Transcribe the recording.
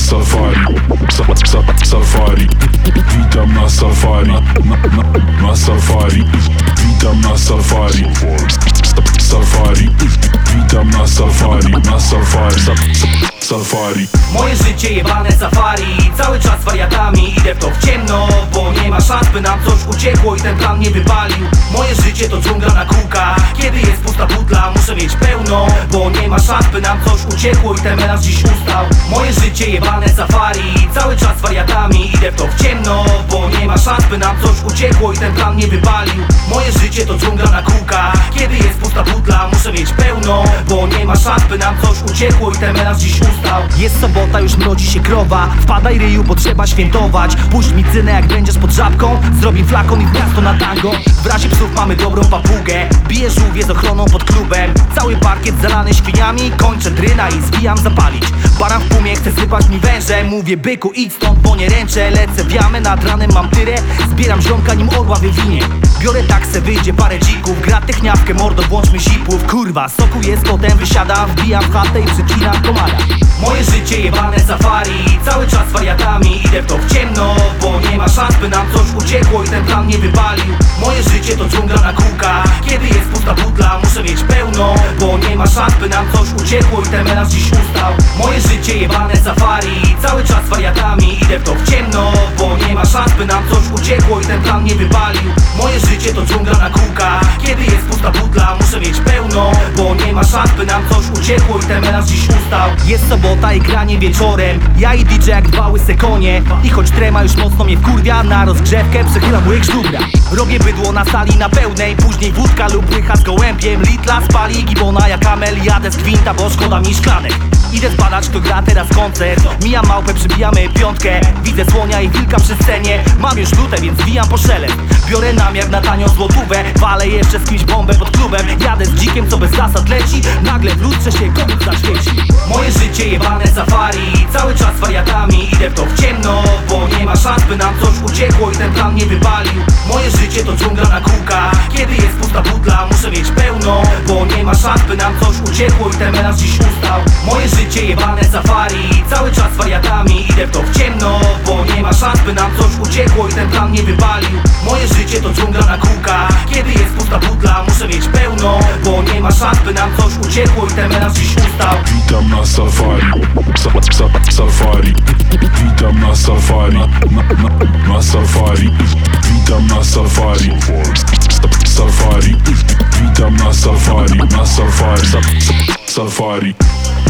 safari, safari. Witam na safari, na safari. Witam na safari, safari. Witam na safari, na safari, safari. Moje życie jebane safari, cały czas wariatami idę w to w ciemno, bo nie ma szans, by nam coś uciekło i ten plan nie wypalił. Moje życie to dżungla na kółkach, kiedy jest pusta butla muszę mieć pełno, bo nie ma szans, by nam coś uciekło i ten melanż dziś ustał. Moje życie jebane safari, cały czas wariatami idę w to w ciemno, bo nie ma szans, by nam coś uciekło i ten plan nie wypalił. Moje życie to dżungla na kółkach, kiedy jest pusta butla muszę mieć pełno, bo nie ma szans, by nam coś uciekło i ten melanż dziś ustał. Jest sobota, już mrodzi się krowa, wpadaj ryju, bo trzeba świętować. Puść mi cynę, jak będziesz pod żabką, zrobię flakon i w miasto na tango. W razie psów mamy dobrą papugę, biję żółwie z ochroną pod klubem. Cały parkiet zalany świniami, kończę dryna i zwijam zapalić. Baran w pumie chce sypać mi węże, mówię byku idź stąd, bo nie ręczę. Lecę w jamę, nad ranem mam tyrę, zbieram ziomka nim orła wywinie. Biorę taksę, wyjdzie parę dzików, gra techniawkę, mordo włączmy zipów. Kurwa, soku jest, potem wysiadam, wbijam w chatę i przeklinam komara. Moje życie jebane safari, cały czas wariatami idę w to w ciemno, bo nie ma szans, by nam coś uciekło i ten plan nie wypalił. Moje życie to dżungla na kółkach, kiedy jest pusta butla muszę mieć pełno, bo nie ma szans, by nam coś uciekło i ten melanż dziś ustał. Moje życie jebane safari, cały czas wariatami idę w to w ciemno, bo nie ma szans, by nam coś uciekło i ten plan nie wypalił. Moje życie to dżungla na kółkach, kiedy jest pusta butla muszę mieć pełno, bo nie ma szans, by nam coś uciekło i ten melanż dziś ustał. Jest sobota i granie wieczorem, ja i DJ jak dwa łyse konie. I choć trema już mocno mnie wkurwia, na rozgrzewkę przechylam łyk żubra. Robię bydło na sali na pełnej, później wódka lub łycha z gołębiem. Litla spali gibona jak kamel, jadę z kwinta, bo szkoda mi szklanek. Idę zbadać, kto gra teraz koncert, mijam małpę, przybijamy piątkę. Widzę słonia i wilka przy scenie, mam już lutę, więc zwijam po szelest. Biorę namiar na tanią złotówę, walę jeszcze z kimś bombę pod klubem. Jadę z dzikiem, co bez zasad leci, nagle w lustrze się komuś zaświeci. Moje życie jebane safari, cały czas wariatami idę w to w ciemno, bo nie ma szans, by nam coś uciekło i ten plan nie wypalił. Moje życie to dżungla na kółkach, kiedy jest pusta butla muszę mieć pełno, bo nie ma szans, by nam coś uciekło i ten melanż dziś ustał. Moje życie jebane safari, cały czas wariatami idę w to w ciemno, bo nie ma szans, by nam coś uciekło i ten plan nie wypalił. Moje życie to dżungla na kółkach, kiedy jest pusta butla muszę mieć pełno, bo nie ma szans, by nam coś uciekło i ten melanż dziś ustał. Witam na safari, safari. Witam na safari, na safari. Witam na safari, safari. Witam na safari, na safari, safari.